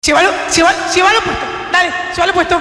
Llévalo puesto. Dale, llévalo puesto.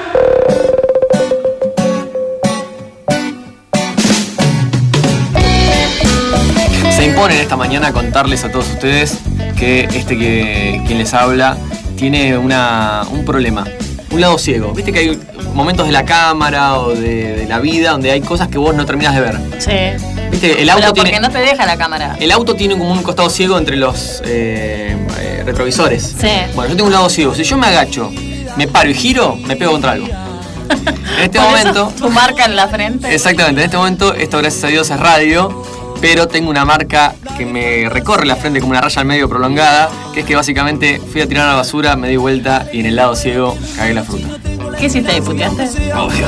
Se impone en esta mañana contarles a todos ustedes que quien les habla tiene un problema, un lado ciego. Viste que hay momentos de la cámara o de la vida donde hay cosas que vos no terminás de ver. Sí. ¿Viste? El auto pero porque no te deja la cámara. El auto tiene como un costado ciego entre los retrovisores. Sí. Bueno, yo tengo un lado ciego. Si yo me agacho, me paro y giro, me pego contra algo. En este momento... ¿Tu marca en la frente? Exactamente. En este momento, esto gracias a Dios es radio, pero tengo una marca que me recorre la frente como una raya al medio prolongada, que es que básicamente fui a tirar a la basura, me di vuelta y en el lado ciego cagué la fruta. ¿Qué hiciste ahí? ¿Puteaste? Obvio.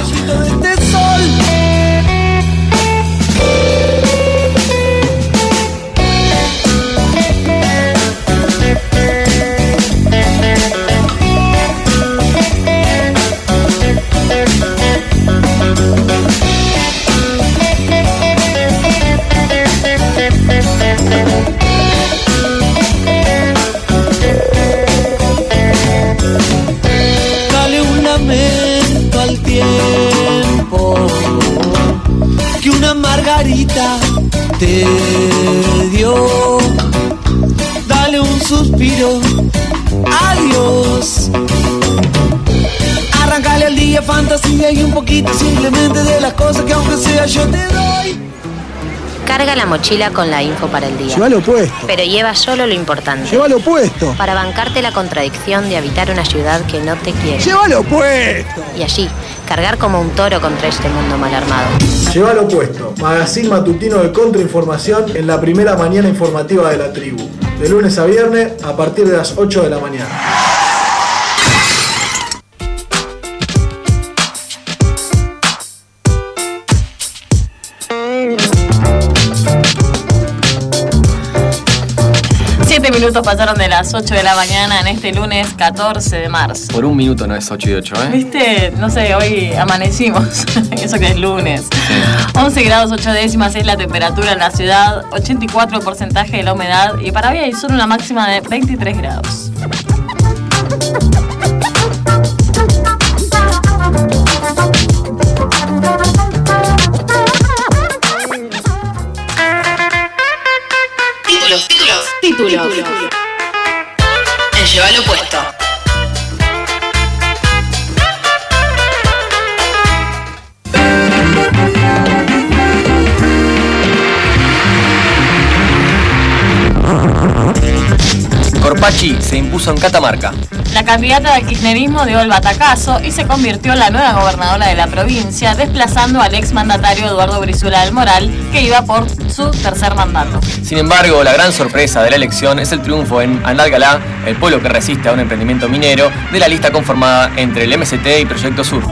Dale un lamento al tiempo que una margarita te dio. Dale un suspiro, adiós. Arrancale al día fantasía y un poquito simplemente de las cosas que aunque sea yo te doy. Carga la mochila con la info para el día. Llévalo puesto. Pero lleva solo lo importante. Llévalo puesto. Para bancarte la contradicción de habitar una ciudad que no te quiere. Llévalo puesto. Y allí, cargar como un toro contra este mundo mal armado. Llévalo puesto. Magazine matutino de contrainformación en la primera mañana informativa de la tribu. De lunes a viernes a partir de las 8 de la mañana. Minutos pasaron de las 8 de la mañana en este lunes 14 de marzo. Por un minuto no es 8 y 8, ¿eh? ¿Viste? No sé, hoy amanecimos. Eso que es lunes. 11 grados 8 décimas es la temperatura en la ciudad, 84% de la humedad y para hoy hay solo una máxima de 23 grados. Títulos. En Llévalo puesto. Corpachi se impuso en Catamarca. La candidata del kirchnerismo dio el batacazo y se convirtió en la nueva gobernadora de la provincia, desplazando al exmandatario Eduardo Brizuela del Moral, que iba por su tercer mandato. Sin embargo, la gran sorpresa de la elección es el triunfo en Andalgalá, el pueblo que resiste a un emprendimiento minero, de la lista conformada entre el MST y Proyecto Sur.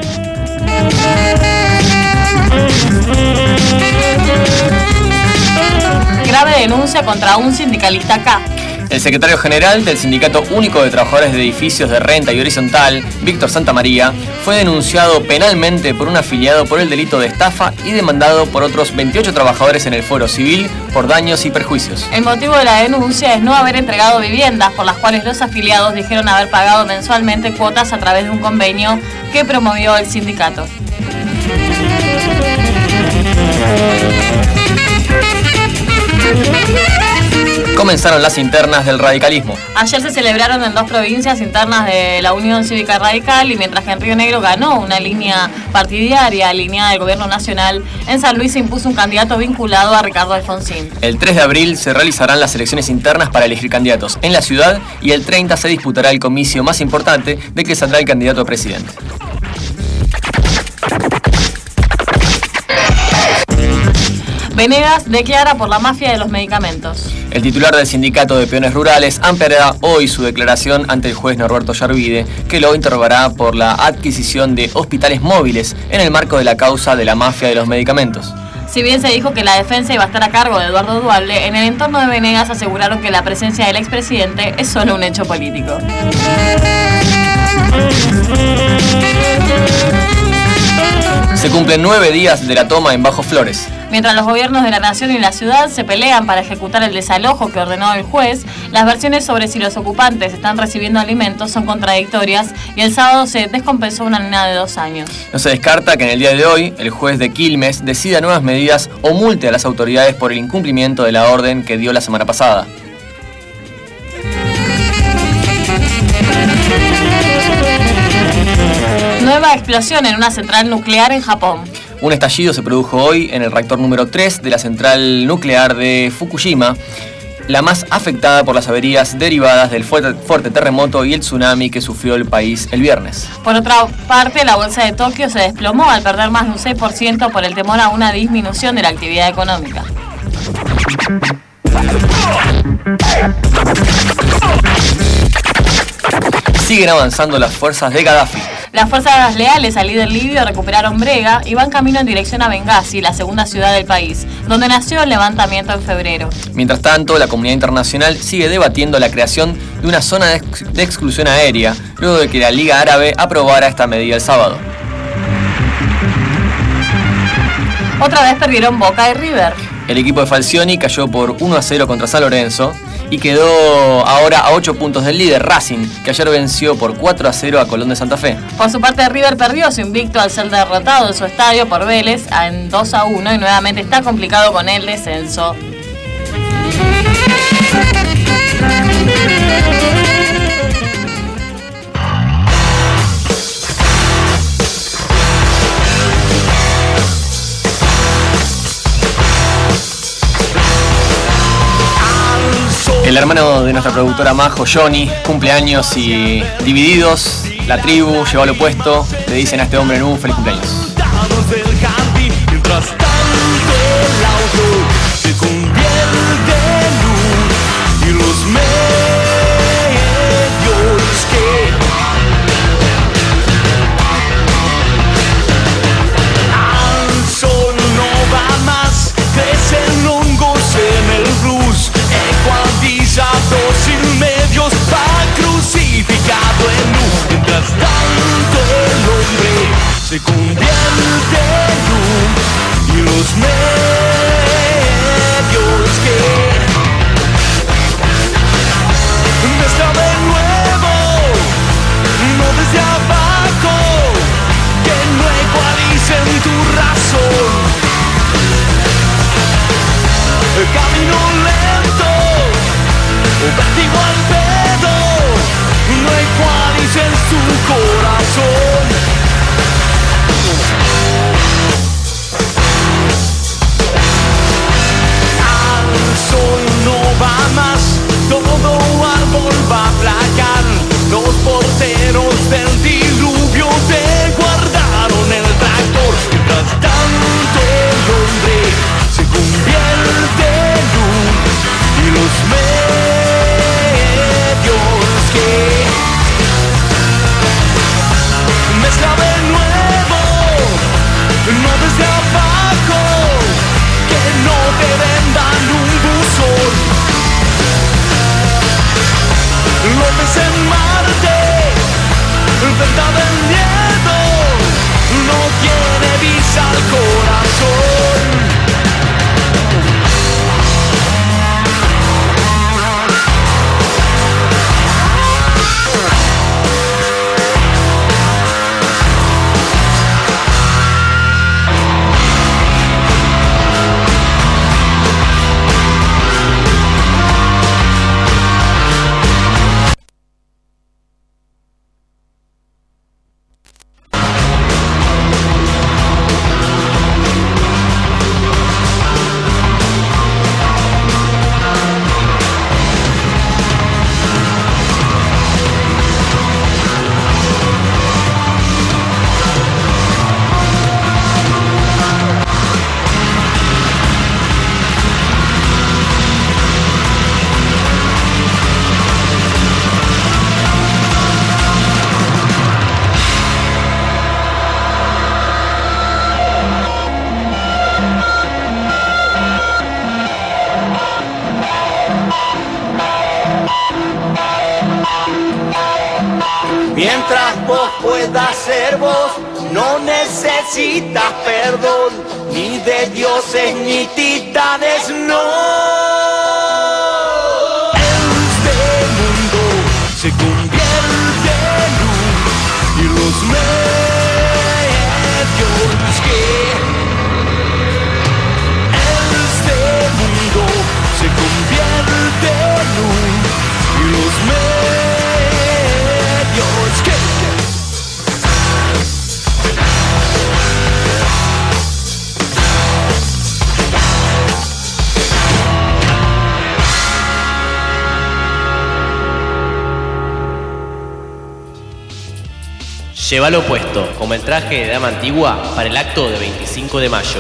Grave denuncia contra un sindicalista acá. El secretario general del Sindicato Único de Trabajadores de Edificios de Renta y Horizontal, Víctor Santamaría, fue denunciado penalmente por un afiliado por el delito de estafa y demandado por otros 28 trabajadores en el Fuero Civil por daños y perjuicios. El motivo de la denuncia es no haber entregado viviendas por las cuales los afiliados dijeron haber pagado mensualmente cuotas a través de un convenio que promovió el sindicato. Comenzaron las internas del radicalismo. Ayer se celebraron en 2 provincias internas de la Unión Cívica Radical y mientras que en Río Negro ganó una línea partidaria alineada del gobierno nacional, en San Luis se impuso un candidato vinculado a Ricardo Alfonsín. El 3 de abril se realizarán las elecciones internas para elegir candidatos en la ciudad y el 30 se disputará el comicio más importante de que saldrá el candidato a presidente. Venegas declara por la mafia de los medicamentos. El titular del Sindicato de Peones Rurales ampliará hoy su declaración ante el juez Norberto Yarvide, que lo interrogará por la adquisición de hospitales móviles en el marco de la causa de la mafia de los medicamentos. Si bien se dijo que la defensa iba a estar a cargo de Eduardo Duhalde, en el entorno de Venegas aseguraron que la presencia del expresidente es solo un hecho político. Se cumplen 9 días de la toma en Bajo Flores. Mientras los gobiernos de la nación y la ciudad se pelean para ejecutar el desalojo que ordenó el juez, las versiones sobre si los ocupantes están recibiendo alimentos son contradictorias y el sábado se descompensó una nena de 2 años. No se descarta que en el día de hoy el juez de Quilmes decida nuevas medidas o multe a las autoridades por el incumplimiento de la orden que dio la semana pasada. Nueva explosión en una central nuclear en Japón. Un estallido se produjo hoy en el reactor número 3 de la central nuclear de Fukushima, la más afectada por las averías derivadas del fuerte terremoto y el tsunami que sufrió el país el viernes. Por otra parte, la bolsa de Tokio se desplomó al perder más de un 6% por el temor a una disminución de la actividad económica. Siguen avanzando las fuerzas de Gaddafi. Las fuerzas leales al líder libio recuperaron Brega y van camino en dirección a Bengasi, la segunda ciudad del país, donde nació el levantamiento en febrero. Mientras tanto, la comunidad internacional sigue debatiendo la creación de una zona de exclusión aérea, luego de que la Liga Árabe aprobara esta medida el sábado. Otra vez perdieron Boca y River. El equipo de Falcioni cayó por 1-0 contra San Lorenzo y quedó ahora a 8 puntos del líder Racing, que ayer venció por 4-0 a Colón de Santa Fe. Por su parte, River perdió su invicto al ser derrotado en su estadio por Vélez en 2-1 y nuevamente está complicado con el descenso. El hermano de nuestra productora Majo, Johnny, cumpleaños y divididos. La tribu llevó al opuesto. Le dicen a este hombre en un feliz cumpleaños. Mientras tanto el auto se convierte en luz y los medios que al sol no va más, crecen hongos en el blues, ecualizado sin medios, va crucificado en luz. Mientras tanto el hombre se convierte en luz y los medios que desde de nuevo, no desde abajo, que no ecualicen tu razón. Camino lento, vértigo al pedo, no ecualicen su corazón. Sol no va más, todo árbol va a aplacar. Los porteros del diluvio te guardaron el tractor. Mientras tanto el hombre se convierte en luz y los medios que mezcla de nuevo, no desde abajo, que no te vendan un buzón. López en Marte, venta del miedo, no tiene visa al corazón. Mientras vos puedas ser vos, no necesitas perdón, ni de dioses ni titanes, no. Este mundo se convierte en luz y los medios que este mundo se convierte en luz y los medios que Llévalo puesto, como el traje de dama antigua para el acto de 25 de mayo.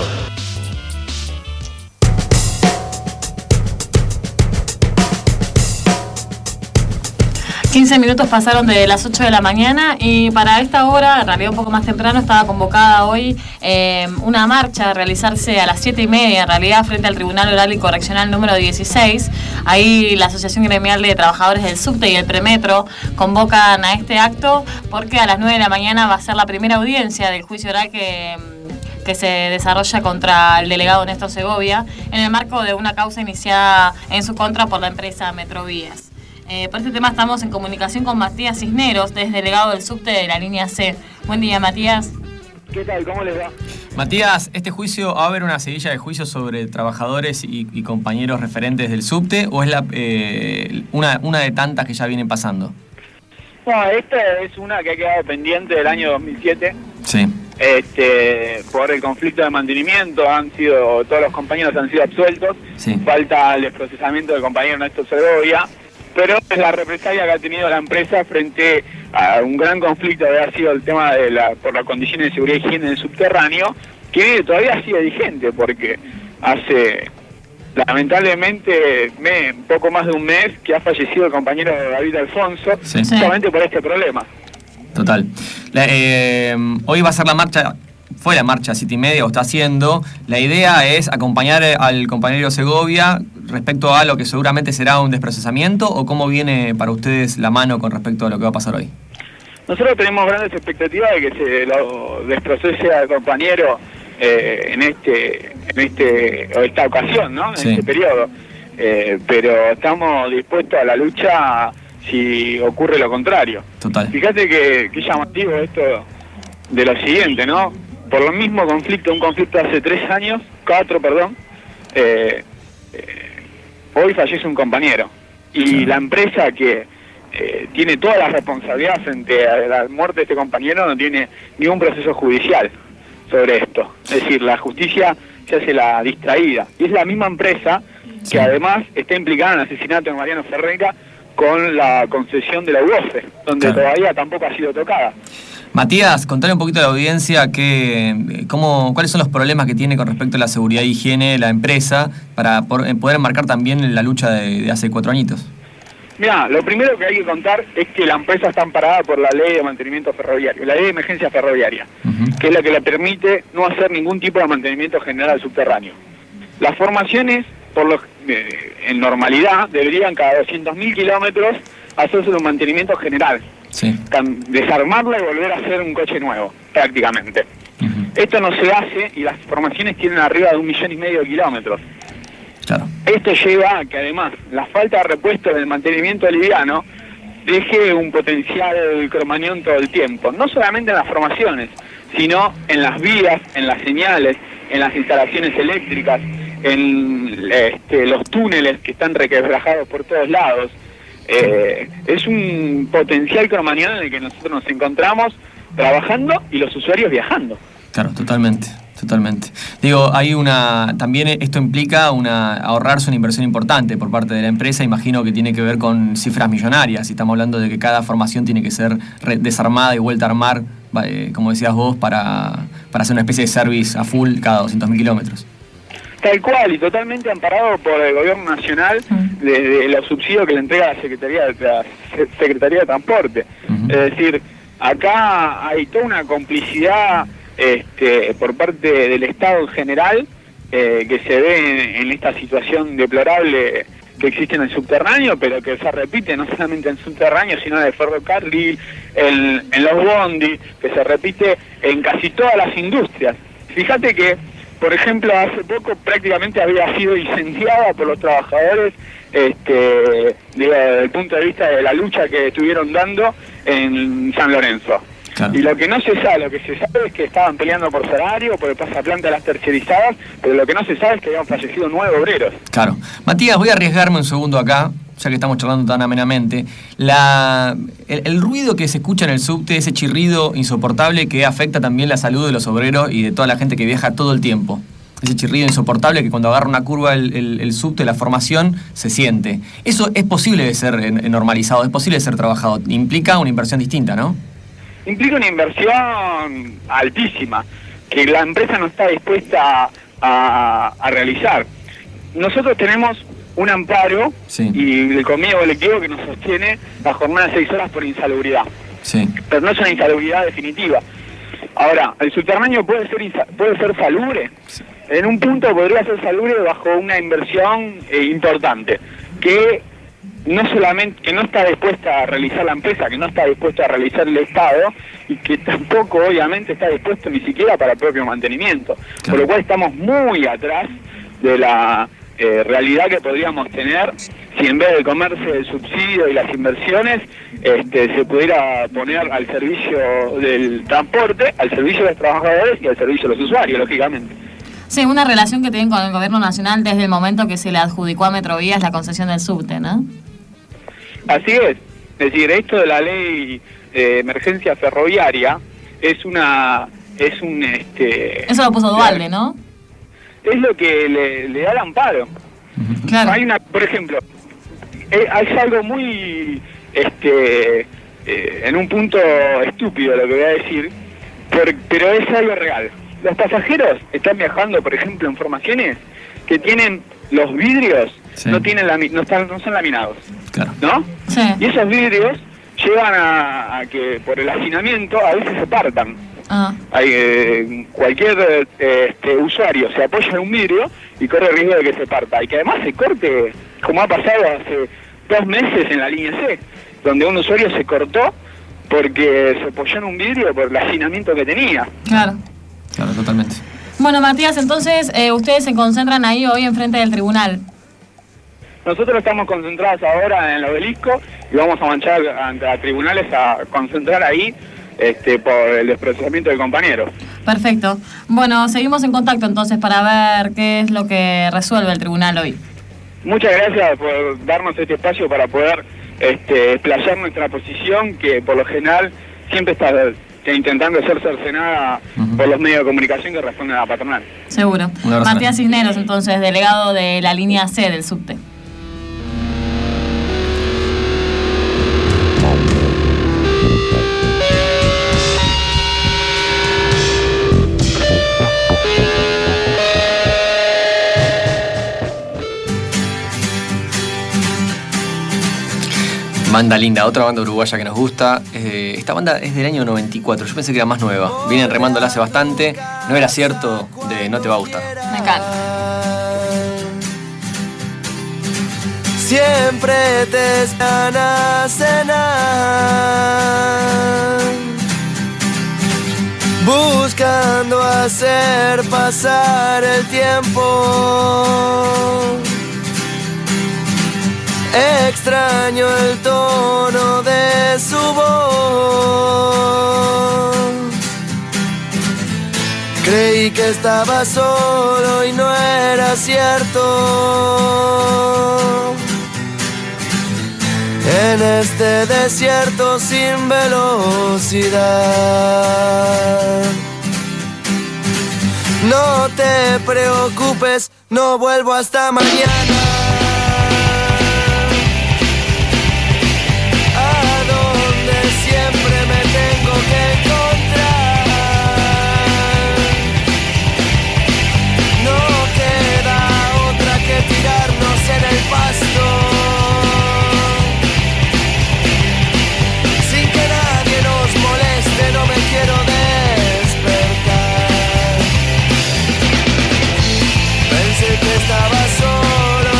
15 minutos pasaron de las 8 de la mañana y para esta hora, en realidad un poco más temprano, estaba convocada hoy una marcha a realizarse a las 7:30, en realidad, frente al Tribunal Oral y Correccional número 16. Ahí la Asociación Gremial de Trabajadores del Subte y el Premetro convocan a este acto porque a las 9 de la mañana va a ser la primera audiencia del juicio oral que se desarrolla contra el delegado Néstor Segovia en el marco de una causa iniciada en su contra por la empresa Metrovías. Por este tema estamos en comunicación con Matías Cisneros, delegado del subte de la línea C. Buen día, Matías. ¿Qué tal? ¿Cómo les va? Matías, ¿este juicio va a haber una seguilla de juicios sobre trabajadores y compañeros referentes del subte o es una de tantas que ya vienen pasando? No, esta es una que ha quedado pendiente del año 2007. Sí. Por el conflicto de mantenimiento, todos los compañeros han sido absueltos. Sí. Falta el desprocesamiento del compañero Néstor Segovia. Pero es la represalia que ha tenido la empresa frente a un gran conflicto que ha sido el tema por las condiciones de seguridad y higiene del subterráneo, que todavía sigue vigente porque hace lamentablemente poco más de un mes que ha fallecido el compañero David Alfonso, sí, justamente por este problema. Total. Hoy va a ser la marcha. Fue la marcha 7:30, o está haciendo. La idea es acompañar al compañero Segovia respecto a lo que seguramente será un desprocesamiento, o cómo viene para ustedes la mano con respecto a lo que va a pasar hoy. Nosotros tenemos grandes expectativas de que se lo desprocese al compañero en esta ocasión, ¿no? En este periodo. Pero estamos dispuestos a la lucha si ocurre lo contrario. Total. Fíjate que llamativo esto de lo siguiente, ¿no? Por lo mismo conflicto, un conflicto hace 4, hoy fallece un compañero. Y la empresa que tiene toda la responsabilidad frente a la muerte de este compañero no tiene ningún proceso judicial sobre esto. Es decir, la justicia se hace la distraída. Y es la misma empresa que además está implicada en el asesinato de Mariano Ferreira con la concesión de la UOFE, donde todavía tampoco ha sido tocada. Matías, contale un poquito a la audiencia cuáles son los problemas que tiene con respecto a la seguridad e higiene la empresa para poder enmarcar también la lucha de hace 4 añitos. Mira, lo primero que hay que contar es que la empresa está amparada por la ley de mantenimiento ferroviario, la ley de emergencia ferroviaria, que es la que le permite no hacer ningún tipo de mantenimiento general subterráneo. Las formaciones, en normalidad, deberían cada 200.000 kilómetros hacerse un mantenimiento general. Sí. Desarmarla y volver a hacer un coche nuevo, prácticamente. Esto no se hace y las formaciones tienen arriba de 1,5 millones de kilómetros. Claro. Esto lleva a que además la falta de repuesto del mantenimiento liviano deje un potencial cromañón todo el tiempo, no solamente en las formaciones, sino en las vías, en las señales, en las instalaciones eléctricas, en los túneles que están requebrajados por todos lados. Es un potencial cromañón en el que nosotros nos encontramos trabajando y los usuarios viajando. Claro, totalmente. Digo, también esto implica ahorrarse una inversión importante por parte de la empresa. Imagino que tiene que ver con cifras millonarias. Estamos hablando de que cada formación tiene que ser desarmada y vuelta a armar, como decías vos, para hacer una especie de service a full cada 200.000 kilómetros. Tal cual, y totalmente amparado por el gobierno nacional de los subsidios que le entrega la Secretaría de Transporte. Es decir, acá hay toda una complicidad por parte del Estado en general que se ve en esta situación deplorable que existe en el subterráneo, pero que se repite no solamente en el subterráneo, sino en el ferrocarril, en los bondi, que se repite en casi todas las industrias. Fíjate que, por ejemplo, hace poco prácticamente había sido incendiada por los trabajadores, desde el punto de vista de la lucha que estuvieron dando en San Lorenzo. Claro. Y lo que no se sabe, lo que se sabe es que estaban peleando por salario, por el pasaplanta de las tercerizadas, pero lo que no se sabe es que habían fallecido 9 obreros. Claro. Matías, voy a arriesgarme un segundo acá, ya que estamos charlando tan amenamente. El ruido que se escucha en el subte, ese chirrido insoportable que afecta también la salud de los obreros y de toda la gente que viaja todo el tiempo. Ese chirrido insoportable que cuando agarra una curva el subte, la formación, se siente. Eso es posible de ser normalizado, es posible de ser trabajado. Implica una inversión distinta, ¿no? Implica una inversión altísima, que la empresa no está dispuesta a realizar. Nosotros tenemos un amparo y el convenio colectivo que nos sostiene la jornada de 6 horas por insalubridad. Sí. Pero no es una insalubridad definitiva. Ahora, ¿el subterráneo puede ser salubre? Sí. En un punto podría ser salubre bajo una inversión importante, que no está dispuesta a realizar la empresa, que no está dispuesta a realizar el Estado y que tampoco obviamente está dispuesto ni siquiera para el propio mantenimiento. Claro. Por lo cual estamos muy atrás de la realidad que podríamos tener si en vez de comerse el subsidio y las inversiones se pudiera poner al servicio del transporte, al servicio de los trabajadores y al servicio de los usuarios, lógicamente. Sí, una relación que tienen con el gobierno nacional desde el momento que se le adjudicó a Metrovías la concesión del subte, ¿no? Así es decir, esto de la ley de emergencia ferroviaria eso lo puso Duhalde, ¿no? Es lo que le da el amparo. Claro. Por ejemplo, es algo muy en un punto estúpido lo que voy a decir, pero es algo real. Los pasajeros están viajando, por ejemplo, en formaciones que tienen los vidrios, no son laminados, claro, ¿no? Sí. Y esos vidrios llevan a que por el hacinamiento a veces se partan. Cualquier usuario se apoya en un vidrio y corre el riesgo de que se parta. Y que además se corte, como ha pasado hace 2 meses en la línea C, donde un usuario se cortó porque se apoyó en un vidrio por el hacinamiento que tenía. Claro. Claro, totalmente. Bueno, Matías, entonces ustedes se concentran ahí hoy enfrente del tribunal. Nosotros estamos concentrados ahora en el obelisco y vamos a marchar ante tribunales a concentrar ahí por el desprocesamiento del compañero. Perfecto. Bueno, seguimos en contacto entonces para ver qué es lo que resuelve el tribunal hoy. Muchas gracias por darnos este espacio para poder explayar nuestra posición, que por lo general siempre está intentando ser cercenada por los medios de comunicación que responden a la patronal. Seguro. Matías Cisneros, entonces, delegado de la línea C del subte. Banda linda, otra banda uruguaya que nos gusta. Esta banda es del año 94, yo pensé que era más nueva. Vienen remándola hace bastante. No era cierto de No Te Va a Gustar. Me encanta. Siempre te están a cenar, buscando hacer pasar el tiempo. Extraño el tono de su voz. Creí que estaba solo y no era cierto. En este desierto sin velocidad. No te preocupes, no vuelvo hasta mañana. En el pasto, sin que nadie nos moleste, no me quiero despertar. Pensé que estaba solo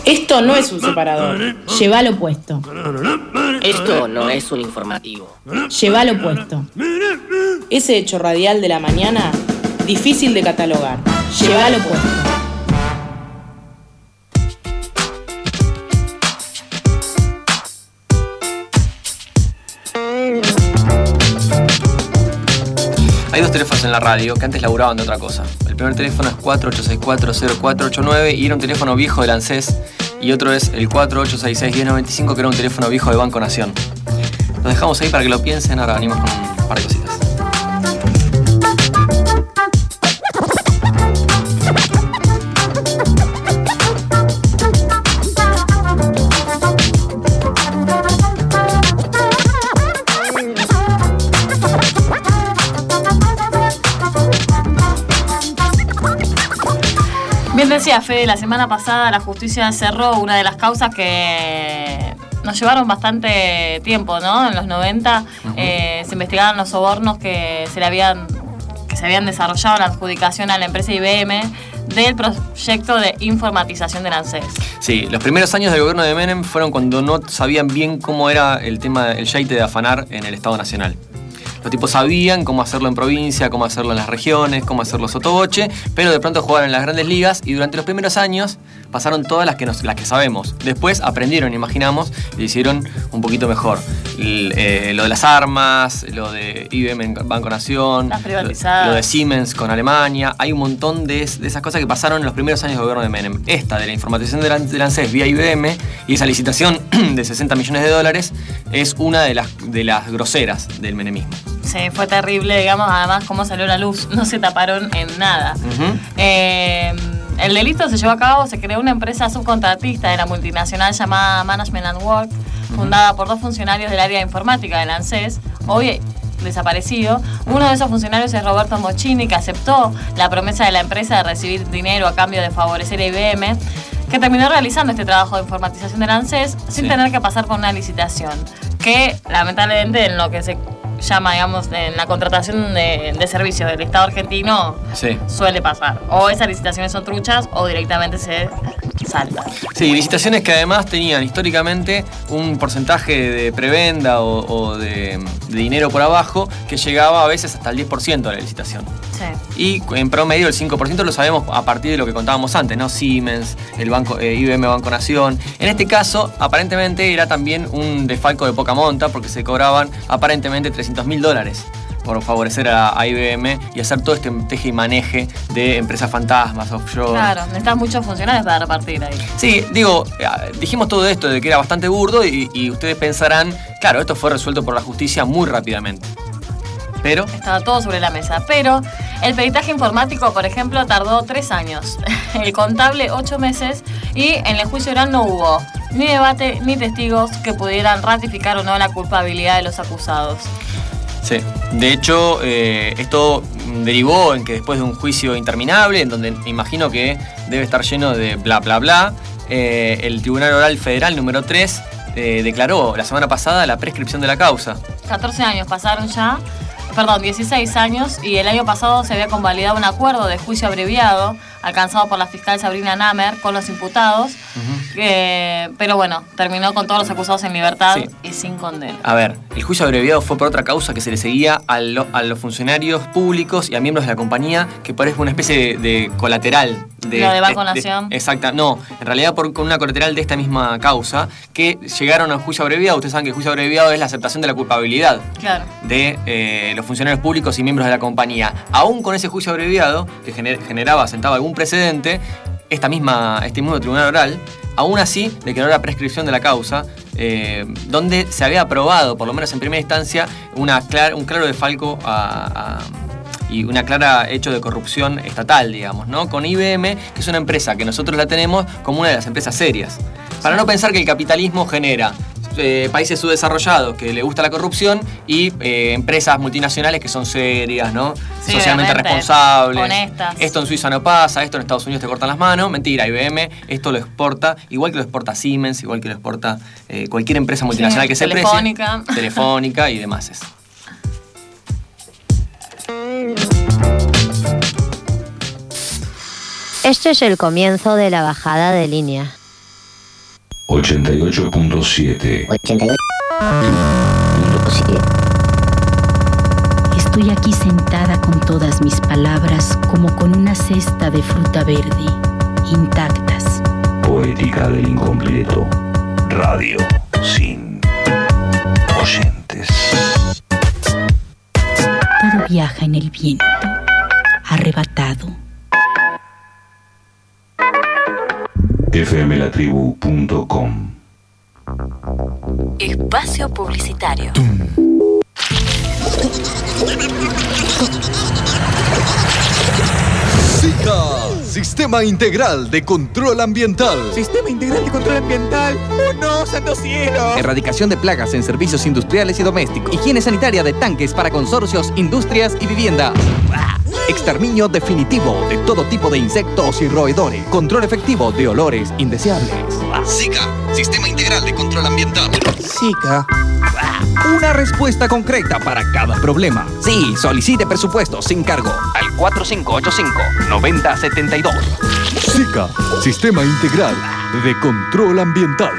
Esto no es un separador. Llévalo puesto. Esto no es un informativo. Llévalo puesto. Ese hecho radial de la mañana, difícil de catalogar. Llévalo puesto. Hay dos teléfonos en la radio que antes laburaban de otra cosa. El primer teléfono es 4864-0489 y era un teléfono viejo del ANSES, y otro es el 4866-1095, que era un teléfono viejo de Banco Nación. Lo dejamos ahí para que lo piensen, ahora venimos con un par de cositas. Bien decía Fede, la semana pasada la justicia cerró una de las causas que nos llevaron bastante tiempo, ¿no? En los 90 se investigaron los sobornos que se habían desarrollado en la adjudicación a la empresa IBM del proyecto de informatización del ANSES. Sí, los primeros años del gobierno de Menem fueron cuando no sabían bien cómo era el tema, el yeite de afanar en el Estado Nacional. Los tipos sabían cómo hacerlo en provincia, cómo hacerlo en las regiones, cómo hacerlo sotoboche, pero de pronto jugaron en las grandes ligas y durante los primeros años pasaron todas las que sabemos. Después aprendieron, imaginamos, y lo hicieron un poquito mejor. Lo de las armas, lo de IBM en Banco Nación, las privatizadas, lo de Siemens con Alemania. Hay un montón de esas cosas que pasaron en los primeros años del gobierno de Menem. Esta de la informatización del ANSES vía IBM y esa licitación de $60 millones es una de las groseras del menemismo. Sí, fue terrible, digamos, además cómo salió la luz, no se taparon en nada. El delito se llevó a cabo, se creó una empresa subcontratista de la multinacional llamada Management and Work, fundada por 2 funcionarios del área de informática del ANSES, hoy desaparecido. Uno de esos funcionarios es Roberto Mochini, que aceptó la promesa de la empresa de recibir dinero a cambio de favorecer a IBM, que terminó realizando este trabajo de informatización del ANSES sin tener que pasar por una licitación, que lamentablemente en lo que se llama, digamos, en la contratación de servicios del Estado argentino suele pasar. O esas licitaciones son truchas o directamente se saltan. Sí, licitaciones que además tenían históricamente un porcentaje de prebenda o de dinero por abajo que llegaba a veces hasta el 10% de la licitación. Sí. Y en promedio el 5% lo sabemos a partir de lo que contábamos antes, ¿no? Siemens, el banco IBM Banco Nación. En este caso, aparentemente era también un desfalco de poca monta porque se cobraban aparentemente $300.000 por favorecer a IBM y hacer todo este teje y maneje de empresas fantasmas, offshore. Claro, necesitas muchos funcionarios para repartir ahí. Sí, digo, dijimos todo esto de que era bastante burdo y ustedes pensarán, claro, esto fue resuelto por la justicia muy rápidamente. Pero estaba todo sobre la mesa. Pero el peritaje informático, por ejemplo, tardó 3 años. El contable 8 meses. Y en el juicio oral no hubo ni debate ni testigos que pudieran ratificar o no la culpabilidad de los acusados. Sí, de hecho, esto derivó en que después de un juicio interminable, en donde imagino que debe estar lleno de bla bla bla, el Tribunal Oral Federal número 3 declaró la semana pasada la prescripción de la causa. 14 años pasaron ya. 16 años, y el año pasado se había convalidado un acuerdo de juicio abreviado alcanzado por la fiscal Sabrina Namer con los imputados, pero bueno, terminó con todos los acusados en libertad y sin condena. A ver, el juicio abreviado fue por otra causa que se le seguía a los funcionarios públicos y a miembros de la compañía, que parece una especie de colateral. Lo de Banco Nación. Exacta, no, en realidad con una colateral de esta misma causa, que llegaron al juicio abreviado. Ustedes saben que el juicio abreviado es la aceptación de la culpabilidad de los funcionarios públicos y miembros de la compañía. Aún con ese juicio abreviado, que sentaba algún precedente, este mismo tribunal oral, aún así declaró la prescripción de la causa, donde se había aprobado, por lo menos en primera instancia, un claro desfalco y una clara hecho de corrupción estatal, digamos, ¿no? Con IBM, que es una empresa que nosotros la tenemos como una de las empresas serias. Para no pensar que el capitalismo genera países subdesarrollados que le gusta la corrupción y empresas multinacionales que son serias, ¿no? Sí, socialmente responsables. Honestas. Esto en Suiza no pasa, esto en Estados Unidos te cortan las manos. Mentira, IBM esto lo exporta, igual que lo exporta Siemens, igual que lo exporta cualquier empresa multinacional que se precie. Telefónica y demás. Este es el comienzo de la bajada de línea. 88.7. 88.7. Estoy aquí sentada con todas mis palabras como con una cesta de fruta verde, intactas. Poética del incompleto. Radio sin oyentes. Todo viaja en el viento, arrebatado. fmlatribu.com. Espacio publicitario. SICA, Sistema Integral de Control Ambiental. Sistema Integral de Control Ambiental. ¡Oh no, santo cielo! Erradicación de plagas en servicios industriales y domésticos. Higiene sanitaria de tanques para consorcios, industrias y vivienda. Exterminio definitivo de todo tipo de insectos y roedores. Control efectivo de olores indeseables. SICA, Sistema Integral de Control Ambiental. SICA. Una respuesta concreta para cada problema. Sí, solicite presupuesto sin cargo al 4585-9072. SICA, Sistema Integral de Control Ambiental.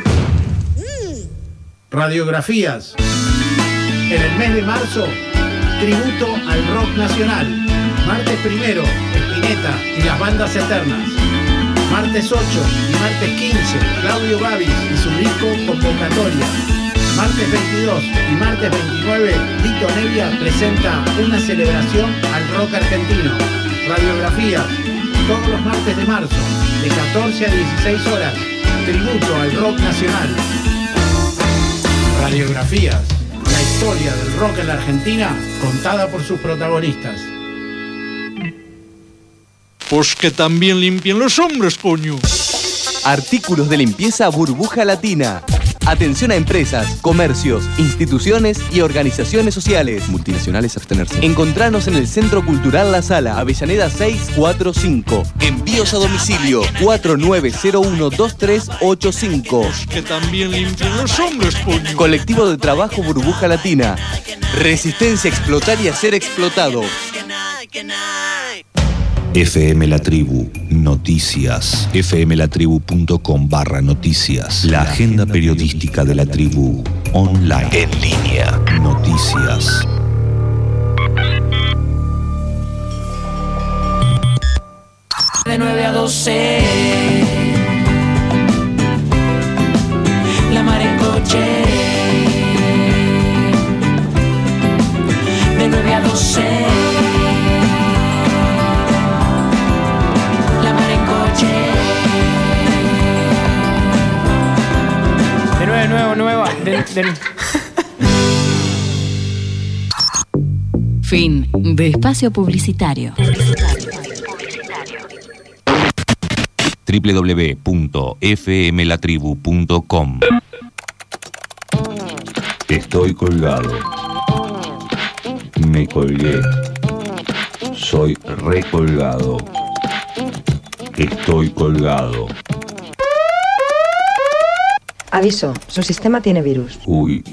Radiografías. En el mes de marzo, tributo al rock nacional. Martes 1, Spinetta y las bandas eternas. Martes 8 y martes 15, Claudio Bavis y su disco Convocatoria. Martes 22 y martes 29, Lito Nevia presenta una celebración al rock argentino. Radiografías, todos los martes de marzo, de 14 a 16 horas. Tributo al rock nacional. Radiografías, la historia del rock en la Argentina contada por sus protagonistas. Pues que también limpien los hombres, coño. Artículos de limpieza Burbuja Latina. Atención a empresas, comercios, instituciones y organizaciones sociales. Multinacionales abstenerse. Encontranos en el Centro Cultural La Sala, Avellaneda 645. Envíos a domicilio 49012385. Que también limpien los hombres, coño. Colectivo de Trabajo Burbuja Latina. Resistencia a explotar y a ser explotado. FM La Tribu, noticias. fmlatribu.com/noticias. La agenda periodística de la tribu, online, en línea, noticias. De 9 a 12, La Mar en coche. De 9 a 12. Fin de espacio publicitario. www.fmlatribu.com. Estoy colgado. Me colgué. Soy recolgado. Estoy colgado. Aviso, su sistema tiene virus. Uy.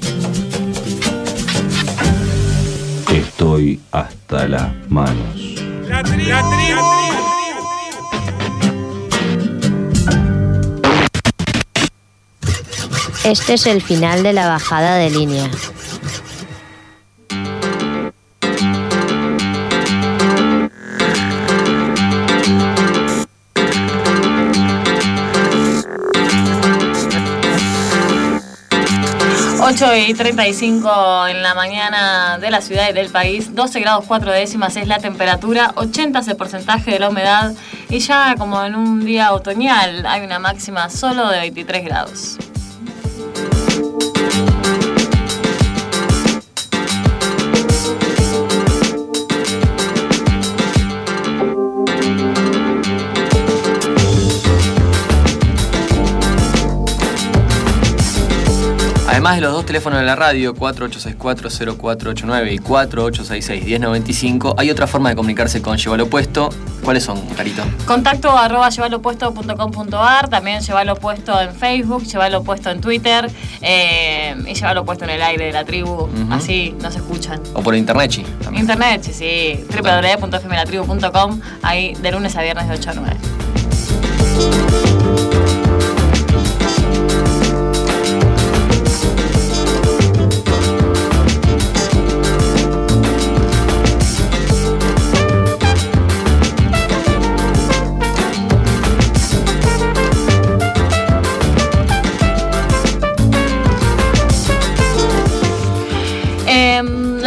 Estoy hasta las manos. La tribu. Este es el final de la bajada de línea. Y 35 en la mañana de la ciudad y del país, 12 grados 4 décimas es la temperatura, 80 es el porcentaje de la humedad y ya como en un día otoñal hay una máxima solo de 23 grados. Además de los dos teléfonos de la radio, 4864-0489 y 4866-1095, hay otra forma de comunicarse con Llévalo Puesto. ¿Cuáles son, Carito? Contacto @llevalopuesto.com.ar, también Llévalo Puesto en Facebook, Llévalo Puesto en Twitter y Llévalo Puesto en el aire de la tribu, así nos escuchan. O por internet, sí. También. Internet, sí, www.fmlatribu.com, ahí de lunes a viernes de 8 a 9.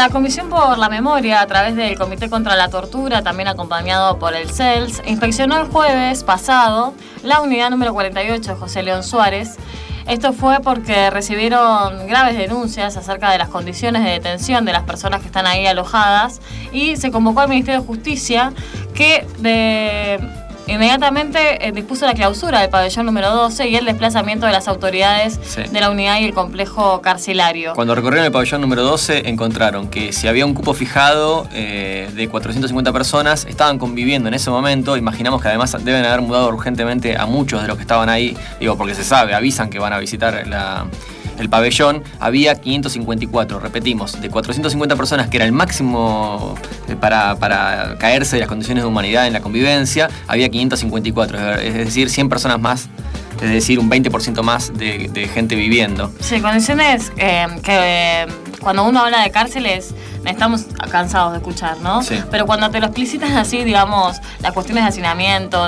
La Comisión por la Memoria, a través del Comité contra la Tortura, también acompañado por el CELS, inspeccionó el jueves pasado la unidad número 48 José León Suárez. Esto fue porque recibieron graves denuncias acerca de las condiciones de detención de las personas que están ahí alojadas y se convocó al Ministerio de Justicia que inmediatamente dispuso la clausura del pabellón número 12 y el desplazamiento de las autoridades de la unidad y el complejo carcelario. Cuando recorrieron el pabellón número 12 encontraron que si había un cupo fijado de 450 personas, estaban conviviendo en ese momento. Imaginamos que además deben haber mudado urgentemente a muchos de los que estaban ahí, digo, porque se sabe, avisan que van a visitar el pabellón. Había 554, repetimos, de 450 personas, que era el máximo para caerse de las condiciones de humanidad en la convivencia, había 554, es decir, 100 personas más, es decir, un 20% más de gente viviendo. Sí, condiciones que cuando uno habla de cárceles estamos cansados de escuchar, ¿no? Sí. Pero cuando te lo explicitas así, digamos, las cuestiones de hacinamiento,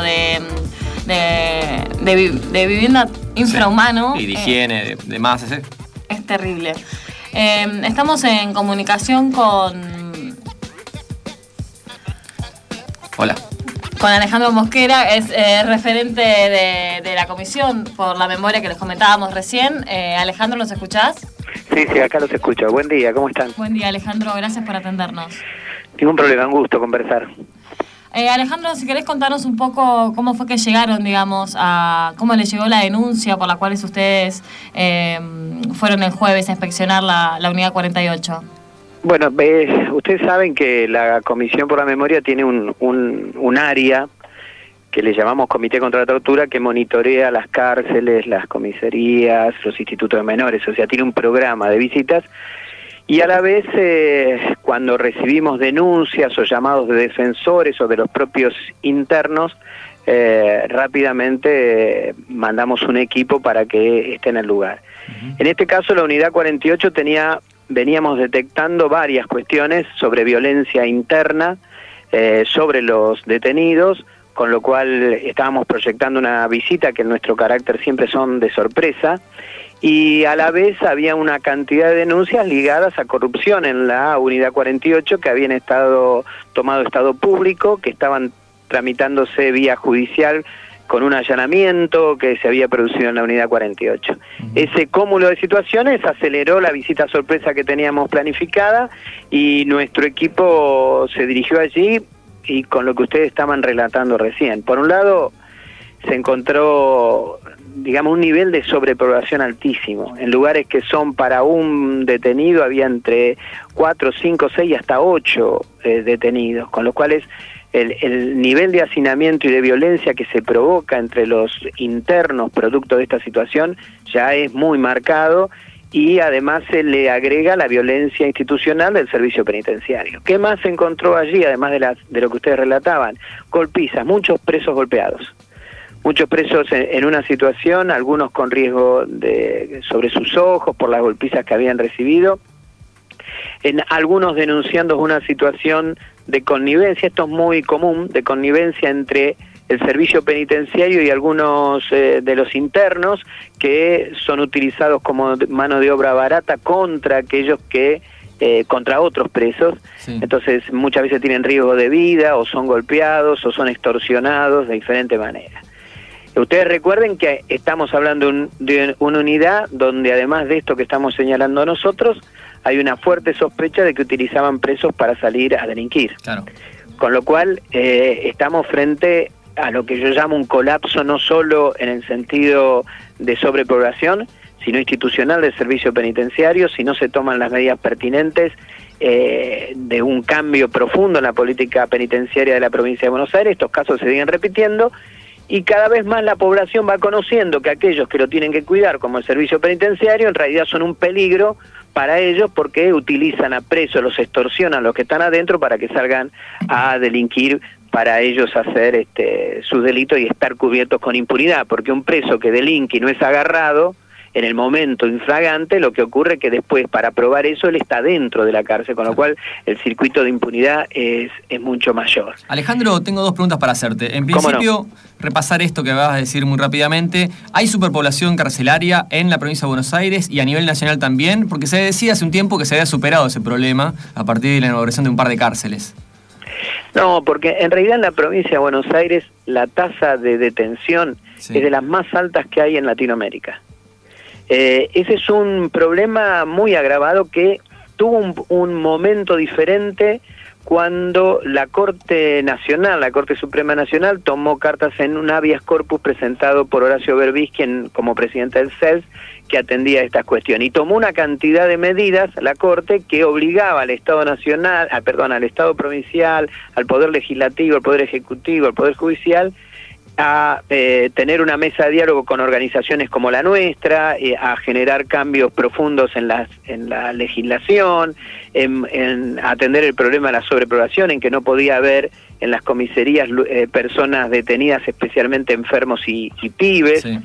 de vivienda infrahumano. Y de higiene, de más, ¿sí? Es terrible. Estamos en comunicación con... Hola. Con Alejandro Mosquera, es referente de la Comisión por la Memoria que les comentábamos recién. Alejandro, ¿nos escuchás? Sí, acá los escucho. Buen día, ¿cómo están? Buen día, Alejandro, gracias por atendernos. Ningún problema, un gusto conversar. Alejandro, si querés contarnos un poco cómo fue que llegaron, digamos, cómo les llegó la denuncia por la cual ustedes fueron el jueves a inspeccionar la unidad 48. Bueno, ustedes saben que la Comisión por la Memoria tiene un área que le llamamos Comité contra la Tortura, que monitorea las cárceles, las comisarías, los institutos de menores, o sea, tiene un programa de visitas. Y a la vez, cuando recibimos denuncias o llamados de defensores o de los propios internos, rápidamente mandamos un equipo para que esté en el lugar. En este caso, la unidad 48 veníamos detectando varias cuestiones sobre violencia interna, sobre los detenidos, con lo cual estábamos proyectando una visita que en nuestro carácter siempre son de sorpresa, y a la vez había una cantidad de denuncias ligadas a corrupción en la unidad 48 que habían tomado estado público, que estaban tramitándose vía judicial con un allanamiento que se había producido en la unidad 48. Ese cúmulo de situaciones aceleró la visita sorpresa que teníamos planificada y nuestro equipo se dirigió allí y con lo que ustedes estaban relatando recién. Por un lado, se encontró, digamos, un nivel de sobrepoblación altísimo. En lugares que son para un detenido había entre 4, 5, 6 y hasta 8 detenidos, con los cuales el nivel de hacinamiento y de violencia que se provoca entre los internos producto de esta situación ya es muy marcado, y además se le agrega la violencia institucional del servicio penitenciario. ¿Qué más se encontró allí, además de lo que ustedes relataban? Golpizas, muchos presos golpeados. Muchos presos en una situación, algunos con riesgo sobre sus ojos por las golpizas que habían recibido, algunos denunciando una situación de connivencia, esto es muy común, de connivencia entre el servicio penitenciario y algunos de los internos que son utilizados como mano de obra barata contra aquellos que contra otros presos. Sí. Entonces muchas veces tienen riesgo de vida, o son golpeados, o son extorsionados de diferente manera. Ustedes recuerden que estamos hablando de una unidad donde, además de esto que estamos señalando nosotros, hay una fuerte sospecha de que utilizaban presos para salir a delinquir. Claro. Con lo cual estamos frente a lo que yo llamo un colapso, no solo en el sentido de sobrepoblación, sino institucional del servicio penitenciario, si no se toman las medidas pertinentes de un cambio profundo en la política penitenciaria de la provincia de Buenos Aires. Estos casos se siguen repitiendo y cada vez más la población va conociendo que aquellos que lo tienen que cuidar, como el servicio penitenciario, en realidad son un peligro para ellos, porque utilizan a presos, los extorsionan a los que están adentro para que salgan a delinquir, para ellos hacer sus delitos y estar cubiertos con impunidad, porque un preso que delinque y no es agarrado en el momento infragante, lo que ocurre que después, para probar eso, él está dentro de la cárcel, con lo cual el circuito de impunidad es mucho mayor. Alejandro, tengo dos preguntas para hacerte. En principio, repasar esto que vas a decir muy rápidamente. ¿Hay superpoblación carcelaria en la provincia de Buenos Aires y a nivel nacional también? Porque se decía hace un tiempo que se había superado ese problema a partir de la inauguración de un par de cárceles. No, porque en realidad en la provincia de Buenos Aires la tasa de detención es de las más altas que hay en Latinoamérica. Ese es un problema muy agravado que tuvo un momento diferente cuando la Corte Nacional, la Corte Suprema Nacional, tomó cartas en un habeas corpus presentado por Horacio Berbisky como presidente del CELS, que atendía estas cuestiones, y tomó una cantidad de medidas, la Corte, que obligaba al Estado Nacional, al Estado Provincial, al Poder Legislativo, al Poder Ejecutivo, al Poder Judicial, a tener una mesa de diálogo con organizaciones como la nuestra, a generar cambios profundos en la legislación, en atender el problema de la sobrepoblación, en que no podía haber en las comisarías personas detenidas, especialmente enfermos y pibes. Sí.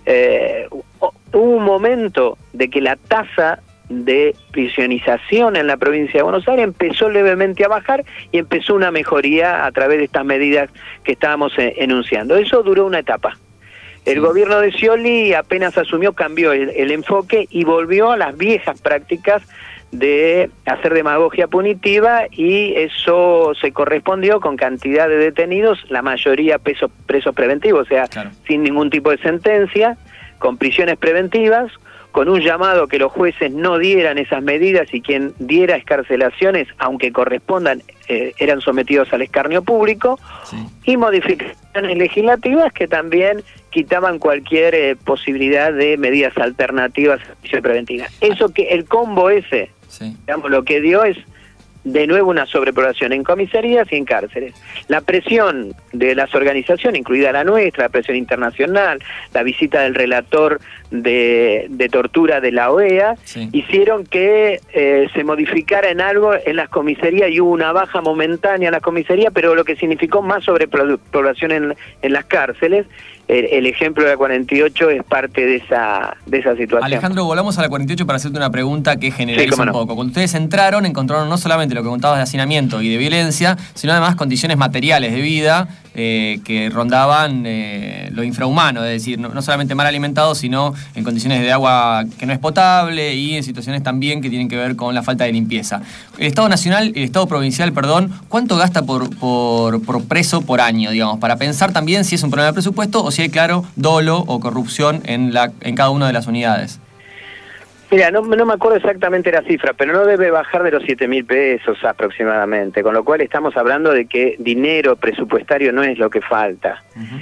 Hubo un momento de que la tasa de prisionización en la provincia de Buenos Aires empezó levemente a bajar y empezó una mejoría a través de estas medidas que estábamos enunciando. Eso duró una etapa. El gobierno de Scioli apenas asumió, cambió el enfoque y volvió a las viejas prácticas de hacer demagogia punitiva, y eso se correspondió con cantidad de detenidos, la mayoría presos preventivos, o sea, sin ningún tipo de sentencia, con prisiones preventivas, con un llamado que los jueces no dieran esas medidas y quien diera excarcelaciones, aunque correspondan, eran sometidos al escarnio público, y modificaciones legislativas que también quitaban cualquier posibilidad de medidas alternativas a prisión preventiva. Eso que el combo ese, digamos, lo que dio es de nuevo una sobrepoblación en comisarías y en cárceles. La presión de las organizaciones, incluida la nuestra, la presión internacional, la visita del relator de tortura de la OEA, hicieron que se modificara en algo en las comisarías, y hubo una baja momentánea en las comisarías, pero lo que significó más sobrepoblación en las cárceles. El ejemplo de la 48 es parte de esa situación. Alejandro, volvamos a la 48 para hacerte una pregunta que generaliza un poco. Cuando ustedes entraron, encontraron no solamente lo que contabas de hacinamiento y de violencia, sino además condiciones materiales de vida que rondaban lo infrahumano, es decir, no solamente mal alimentados, sino en condiciones de agua que no es potable y en situaciones también que tienen que ver con la falta de limpieza. El Estado provincial, ¿cuánto gasta por preso por año, digamos, para pensar también si es un problema de presupuesto o si hay, claro, dolo o corrupción en cada una de las unidades? Mira, no me acuerdo exactamente la cifra, pero no debe bajar de los 7.000 pesos aproximadamente, con lo cual estamos hablando de que dinero presupuestario no es lo que falta.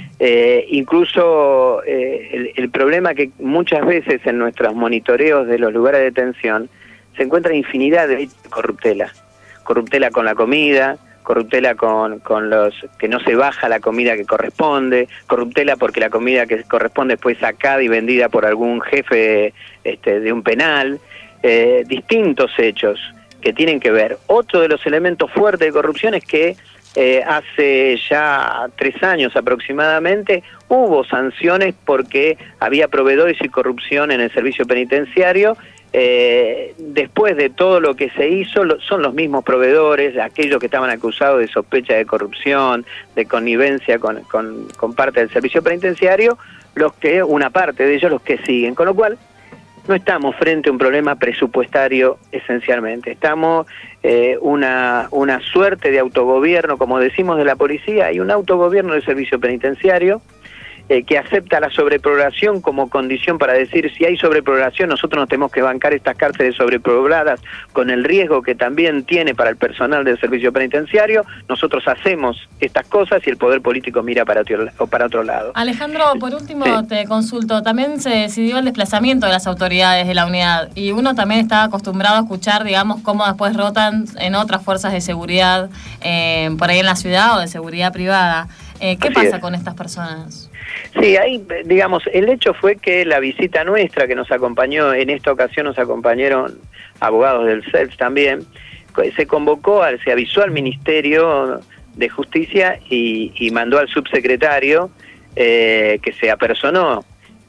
Incluso el problema que muchas veces en nuestros monitoreos de los lugares de detención se encuentra infinidad de corruptela con la comida, corruptela con los que no se baja la comida que corresponde, corruptela porque la comida que corresponde fue sacada y vendida por algún jefe de un penal, distintos hechos que tienen que ver. Otro de los elementos fuertes de corrupción es que hace ya 3 años aproximadamente hubo sanciones porque había proveedores y corrupción en el servicio penitenciario. Después de todo lo que se hizo, son los mismos proveedores, aquellos que estaban acusados de sospecha de corrupción, de connivencia con parte del servicio penitenciario, una parte de ellos los que siguen, con lo cual no estamos frente a un problema presupuestario esencialmente, estamos una suerte de autogobierno, como decimos de la policía, hay un autogobierno del servicio penitenciario que acepta la sobrepoblación como condición para decir, si hay sobrepoblación, nosotros nos tenemos que bancar estas cárceles sobrepobladas con el riesgo que también tiene para el personal del servicio penitenciario. Nosotros hacemos estas cosas y el poder político mira para otro lado. Alejandro, por último te consulto, también se decidió el desplazamiento de las autoridades de la unidad y uno también está acostumbrado a escuchar, digamos, cómo después rotan en otras fuerzas de seguridad por ahí en la ciudad o de seguridad privada. ¿Qué pasa con estas personas? Sí, ahí, digamos, el hecho fue que la visita nuestra que nos acompañó, en esta ocasión nos acompañaron abogados del CELS también, se convocó, se avisó al Ministerio de Justicia y mandó al subsecretario que se apersonó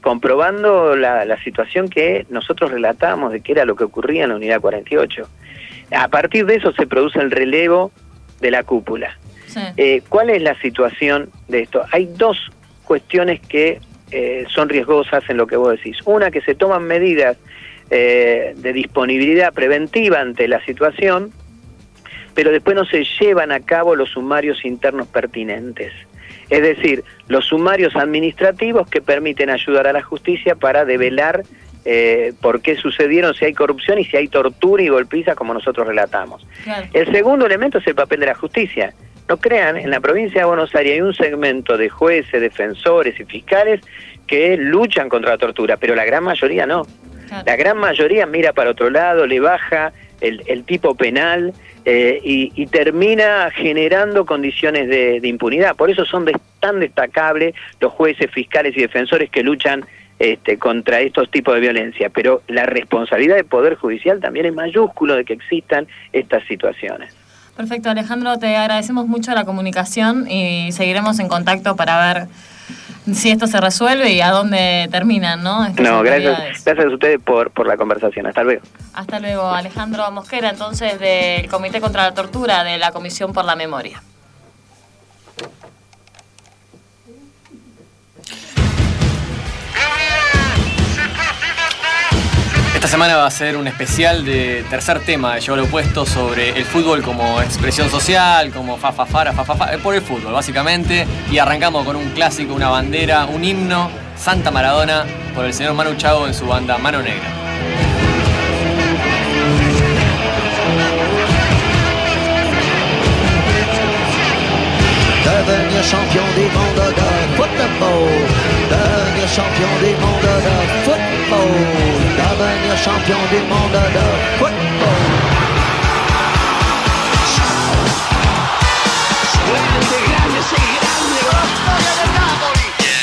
comprobando la situación que nosotros relatábamos de qué era lo que ocurría en la unidad 48. A partir de eso se produce el relevo de la cúpula. Sí. ¿Cuál es la situación de esto? Hay dos cuestiones que son riesgosas en lo que vos decís. Una, que se toman medidas de disponibilidad preventiva ante la situación, pero después no se llevan a cabo los sumarios internos pertinentes. Es decir, los sumarios administrativos que permiten ayudar a la justicia para develar por qué sucedieron, si hay corrupción y si hay tortura y golpiza, como nosotros relatamos. Claro. El segundo elemento es el papel de la justicia. No crean, en la provincia de Buenos Aires hay un segmento de jueces, defensores y fiscales que luchan contra la tortura, pero la gran mayoría no. Claro. La gran mayoría mira para otro lado, le baja el tipo penal y termina generando condiciones de impunidad. Por eso son tan destacables los jueces, fiscales y defensores que luchan contra estos tipos de violencia. Pero la responsabilidad del Poder Judicial también es mayúsculo de que existan estas situaciones. Perfecto, Alejandro, te agradecemos mucho la comunicación y seguiremos en contacto para ver si esto se resuelve y a dónde terminan, ¿no? No, gracias a ustedes por la conversación. Hasta luego. Hasta luego, Alejandro Mosquera, entonces, del Comité contra la Tortura de la Comisión por la Memoria. Esta semana va a ser un especial de tercer tema de Lleva lo Opuesto sobre el fútbol como expresión social, como fa-fa-fara, por el fútbol básicamente. Y arrancamos con un clásico, una bandera, un himno, Santa Maradona, por el señor Manu Chao en su banda Mano Negra. Devenir champion du monde de football. Devenir champion du monde de football. Devenir champion du monde de football. Grande, grande, sei grande. La storia del Napoli.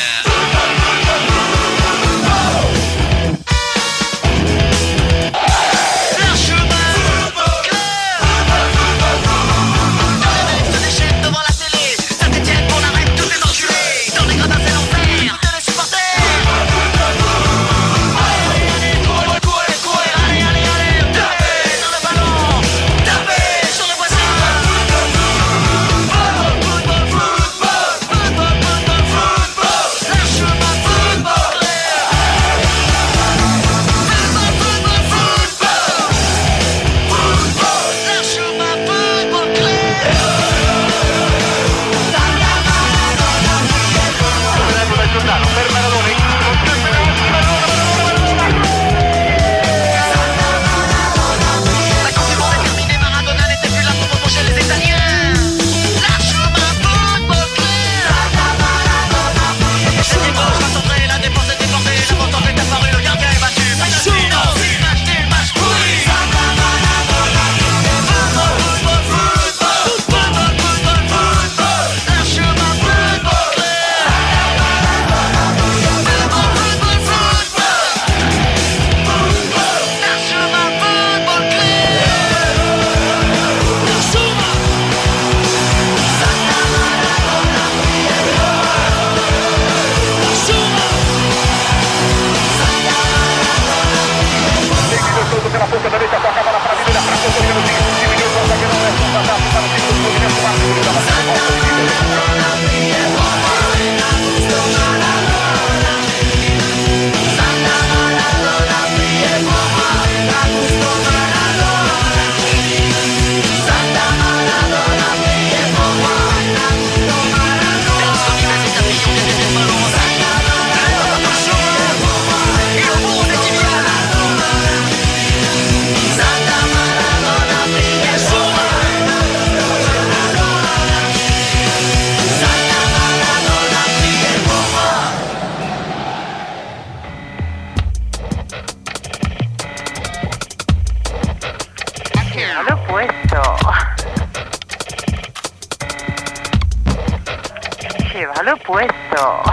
Llévalo puesto.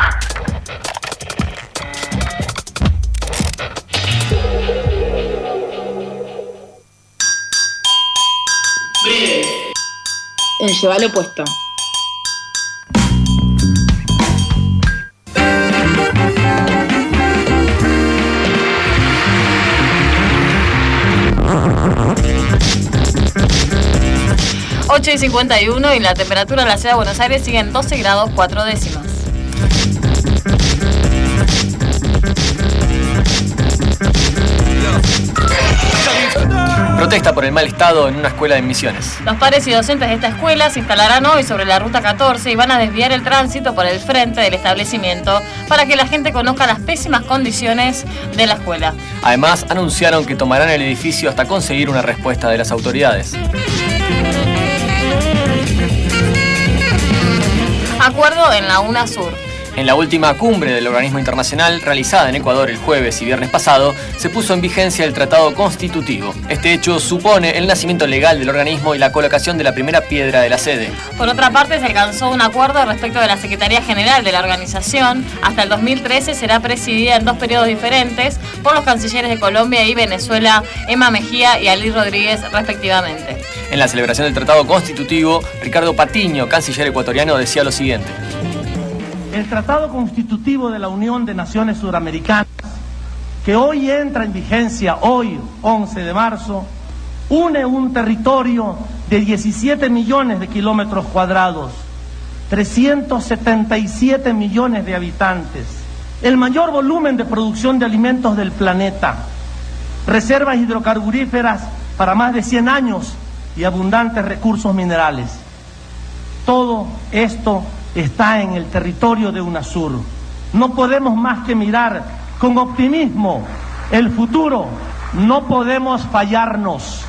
En Llévalo puesto. 8:51 y la temperatura en la ciudad de Buenos Aires sigue en 12 grados 4 décimas. Protesta por el mal estado en una escuela de Misiones. Los padres y docentes de esta escuela se instalarán hoy sobre la ruta 14 y van a desviar el tránsito por el frente del establecimiento para que la gente conozca las pésimas condiciones de la escuela. Además, anunciaron que tomarán el edificio hasta conseguir una respuesta de las autoridades. Acuerdo en la UNASUR. En la última cumbre del organismo internacional realizada en Ecuador el jueves y viernes pasado, se puso en vigencia el Tratado Constitutivo. Este hecho supone el nacimiento legal del organismo y la colocación de la primera piedra de la sede. Por otra parte, se alcanzó un acuerdo respecto de la Secretaría General de la organización. Hasta el 2013 será presidida en 2 periodos diferentes por los cancilleres de Colombia y Venezuela, Emma Mejía y Ali Rodríguez, respectivamente. En la celebración del Tratado Constitutivo, Ricardo Patiño, canciller ecuatoriano, decía lo siguiente. El Tratado Constitutivo de la Unión de Naciones Suramericanas, que hoy entra en vigencia, hoy, 11 de marzo, une un territorio de 17 millones de kilómetros cuadrados, 377 millones de habitantes, el mayor volumen de producción de alimentos del planeta, reservas hidrocarburíferas para más de 100 años y abundantes recursos minerales. Todo esto está en el territorio de UNASUR. No podemos más que mirar con optimismo el futuro. No podemos fallarnos.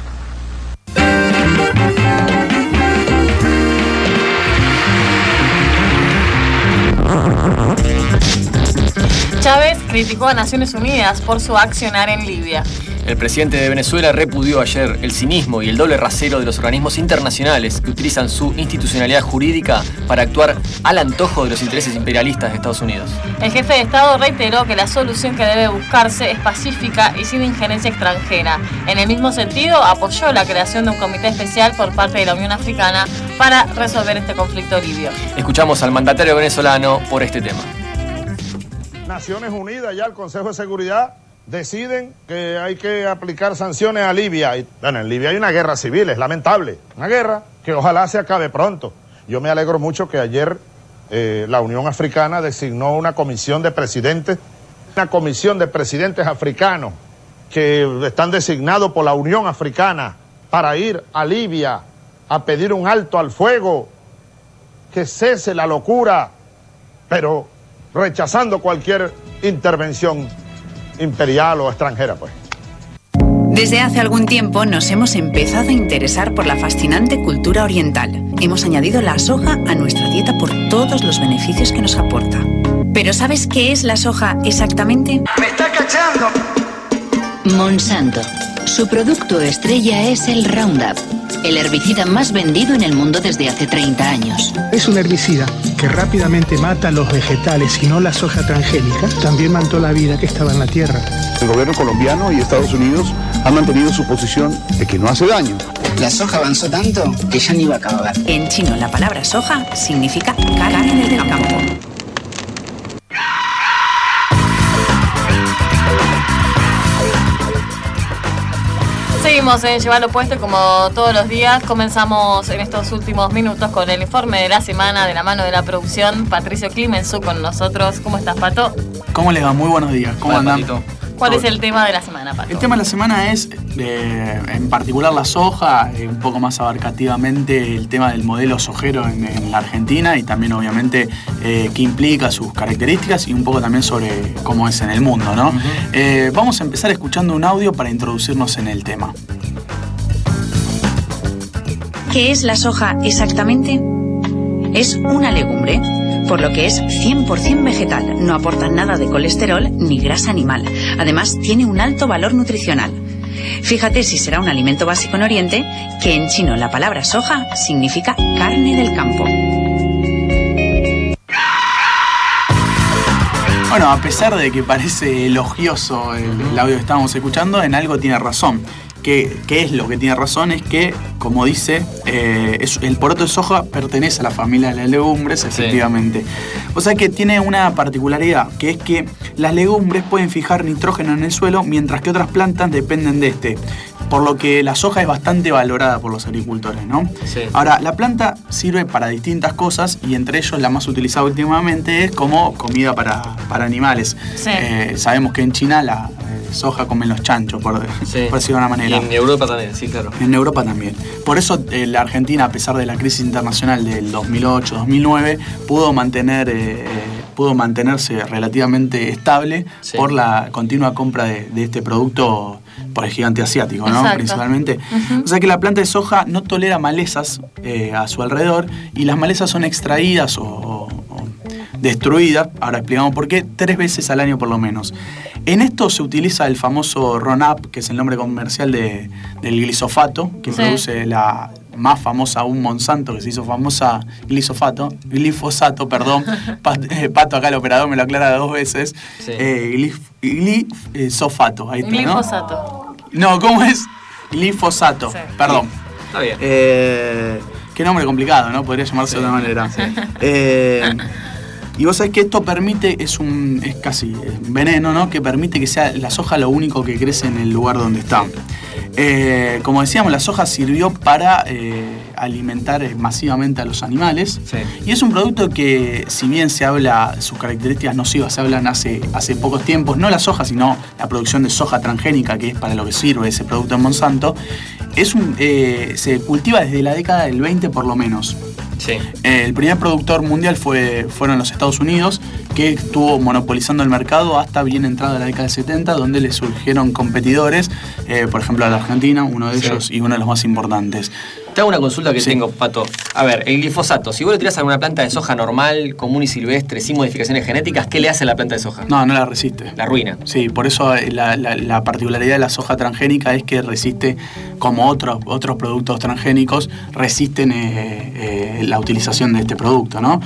Chávez criticó a Naciones Unidas por su accionar en Libia. El presidente de Venezuela repudió ayer el cinismo y el doble rasero de los organismos internacionales que utilizan su institucionalidad jurídica para actuar al antojo de los intereses imperialistas de Estados Unidos. El jefe de Estado reiteró que la solución que debe buscarse es pacífica y sin injerencia extranjera. En el mismo sentido, apoyó la creación de un comité especial por parte de la Unión Africana para resolver este conflicto libio. Escuchamos al mandatario venezolano por este tema. Naciones Unidas, ya el Consejo de Seguridad, deciden que hay que aplicar sanciones a Libia. Y, bueno, en Libia hay una guerra civil, es lamentable. Una guerra que ojalá se acabe pronto. Yo me alegro mucho que ayer la Unión Africana designó una comisión de presidentes africanos que están designados por la Unión Africana para ir a Libia a pedir un alto al fuego, que cese la locura, pero rechazando cualquier intervención imperial o extranjera, pues. Desde hace algún tiempo nos hemos empezado a interesar por la fascinante cultura oriental. Hemos añadido la soja a nuestra dieta por todos los beneficios que nos aporta. ¿Pero sabes qué es la soja exactamente? ¡Me está cachando! Monsanto. Su producto estrella es el Roundup, el herbicida más vendido en el mundo desde hace 30 años. Es un herbicida que rápidamente mata los vegetales y no la soja transgénica. También mató la vida que estaba en la tierra. El gobierno colombiano y Estados Unidos han mantenido su posición de que no hace daño. La soja avanzó tanto que ya ni iba a acabar. En chino, la palabra soja significa carne del campo. Seguimos en Llevarlo Puesto y como todos los días comenzamos en estos últimos minutos con el informe de la semana de la mano de la producción. Patricio Clemensu con nosotros. ¿Cómo estás, Pato? ¿Cómo les va? Muy buenos días. ¿Cómo andan? ¿Cuál es el tema de la semana, Pato? El tema de la semana es, en particular, la soja, un poco más abarcativamente el tema del modelo sojero en la Argentina y también, obviamente, qué implica sus características y un poco también sobre cómo es en el mundo, ¿no? Vamos a empezar escuchando un audio para introducirnos en el tema. ¿Qué es la soja exactamente? Es una legumbre, por lo que es 100% vegetal, no aporta nada de colesterol ni grasa animal. Además, tiene un alto valor nutricional. Fíjate si será un alimento básico en Oriente, que en chino la palabra soja significa carne del campo. Bueno, a pesar de que parece elogioso el audio que estábamos escuchando, en algo tiene razón. ¿Qué es lo que tiene razón? Es que, como dice, el poroto de soja pertenece a la familia de las legumbres, efectivamente. Sí. O sea que tiene una particularidad, que es que las legumbres pueden fijar nitrógeno en el suelo, mientras que otras plantas dependen de este. por lo que la soja es bastante valorada por los agricultores, ¿no? Sí. Ahora, la planta sirve para distintas cosas y entre ellos la más utilizada últimamente es como comida para animales. Sí. Sabemos que en China la soja comen los chanchos, por decirlo de una manera. Y en Europa también, sí, claro. En Europa también. Por eso la Argentina, a pesar de la crisis internacional del 2008-2009, pudo mantenerse relativamente estable por la continua compra de este producto por el gigante asiático, ¿no? Exacto. Principalmente. O sea que la planta de soja no tolera malezas a su alrededor y las malezas son extraídas o destruidas, ahora explicamos por qué, 3 veces al año por lo menos. En esto se utiliza el famoso Roundup, que es el nombre comercial del glifosato, que produce la más famosa aún Monsanto, que se hizo famosa glifosato, perdón. Pato, acá el operador me lo aclara 2 veces. Sí. Glifosato, ahí está, ¿no? Glifosato. No, ¿cómo es? Glifosato, perdón. Está bien. Qué nombre complicado, ¿no? Podría llamarse de otra manera. Y vos sabés que esto permite, es casi veneno, ¿no? Que permite que sea la soja lo único que crece en el lugar donde está. Como decíamos, la soja sirvió para alimentar masivamente a los animales. Sí. Y es un producto que, si bien se habla, sus características nocivas se hablan hace pocos tiempos, no la soja, sino la producción de soja transgénica, que es para lo que sirve ese producto en Monsanto, se cultiva desde la década del 20 por lo menos. Sí. El primer productor mundial fueron los Estados Unidos, que estuvo monopolizando el mercado hasta bien entrada la década del 70, donde le surgieron competidores, por ejemplo a la Argentina, uno de ellos y uno de los más importantes. Te hago una consulta que tengo, Pato. A ver, el glifosato, si vos le tirás a una planta de soja normal, común y silvestre, sin modificaciones genéticas, ¿qué le hace a la planta de soja? No la resiste. La arruina. Sí, por eso la particularidad de la soja transgénica es que resiste, como otros productos transgénicos, resisten la utilización de este producto, ¿no?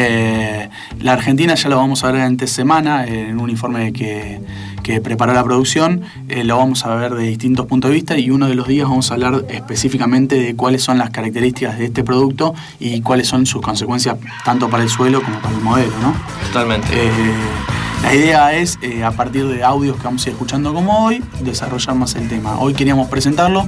La Argentina, ya lo vamos a ver en semana, en un informe que preparó la producción, lo vamos a ver de distintos puntos de vista y uno de los días vamos a hablar específicamente de cuáles son las características de este producto y cuáles son sus consecuencias tanto para el suelo como para el modelo, ¿no? Totalmente. La idea es, a partir de audios que vamos a ir escuchando como hoy, desarrollar más el tema. Hoy queríamos presentarlo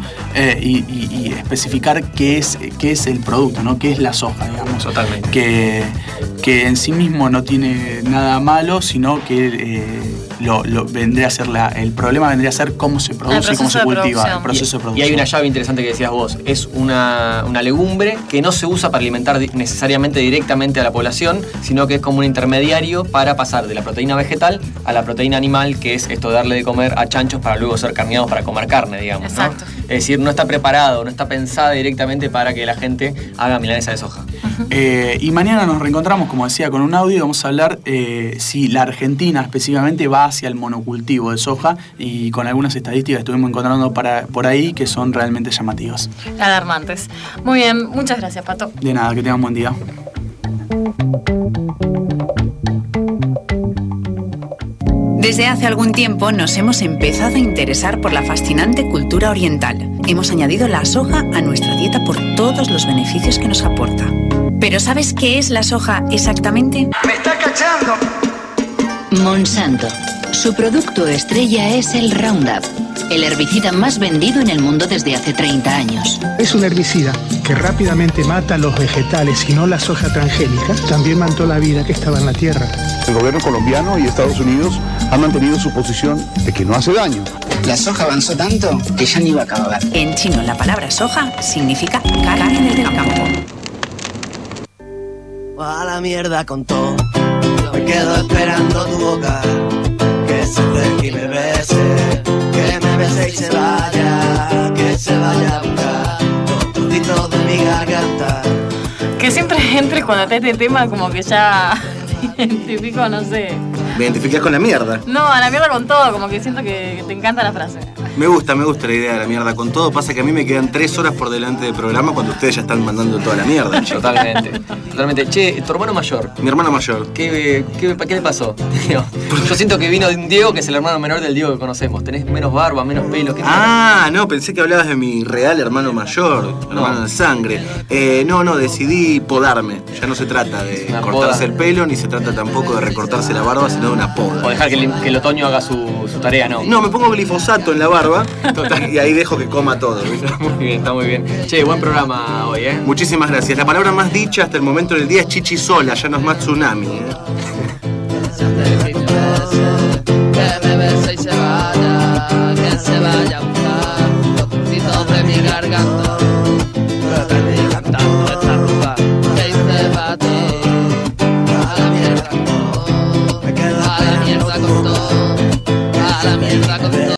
y especificar qué es el producto, ¿no? Qué es la soja, digamos. Totalmente. Que en sí mismo no tiene nada malo, sino que vendría a ser el problema vendría a ser cómo se produce y cómo se cultiva, el proceso de producción. Y hay una llave interesante que decías vos, es una legumbre que no se usa para alimentar necesariamente directamente a la población, sino que es como un intermediario para pasar de la proteína vegetal a la proteína animal, que es esto de darle de comer a chanchos para luego ser carneados para comer carne, digamos. Exacto. ¿No? Es decir, no está preparado, no está pensada directamente para que la gente haga milanesa de soja. Y mañana nos reencontramos, como decía, con un audio y vamos a hablar si la Argentina específicamente va hacia el monocultivo de soja y con algunas estadísticas que estuvimos encontrando por ahí que son realmente llamativas. Alarmantes. Muy bien, muchas gracias, Pato. De nada, que tengan un buen día. Desde hace algún tiempo nos hemos empezado a interesar por la fascinante cultura oriental. Hemos añadido la soja a nuestra dieta por todos los beneficios que nos aporta. ¿Pero sabes qué es la soja exactamente? ¡Me está cachando! Monsanto. Su producto estrella es el Roundup, el herbicida más vendido en el mundo desde hace 30 años. Es un herbicida que rápidamente mata los vegetales y no la soja transgénica. También mató la vida que estaba en la tierra. El gobierno colombiano y Estados Unidos han mantenido su posición de que no hace daño. La soja avanzó tanto que ya ni iba a acabar. En chino, la palabra soja significa carne del campo. A la mierda con todo. Me quedo esperando tu boca. Que se acerque y me bese. Que me bese y se vaya. Que se vaya a buscar los trocitos de mi garganta. Que siempre entre cuando te este tema como que ya te identifico, no sé. ¿Me identificás con la mierda? No, a la mierda con todo, como que siento que te encanta la frase. Me gusta la idea de la mierda con todo. Pasa que a mí me quedan 3 horas por delante del programa cuando ustedes ya están mandando toda la mierda. Totalmente. Che, tu hermano mayor. Mi hermano mayor. ¿Qué le pasó? Yo siento que vino de un Diego que es el hermano menor del Diego que conocemos. Tenés menos barba, menos pelo. No, pensé que hablabas de mi real hermano mayor, hermano de sangre. No, decidí podarme. Ya no se trata de cortarse el pelo, ni se trata tampoco de recortarse la barba, sino de una poda. O dejar que el otoño haga su tarea, ¿no? No, me pongo glifosato en la barba barba. Y ahí dejo que coma todo. Está muy bien. Che, buen programa hoy, ¿eh? Muchísimas gracias. La palabra más dicha hasta el momento del día es chichisola, ya no es más tsunami, ¿eh? Que me bese y se vaya, que se vaya a buscar los trocitos de mi garganta. Pretendí cantando esta rumba que hice para ti. A la mierda con todo, a la mierda con todo, a la mierda con todo.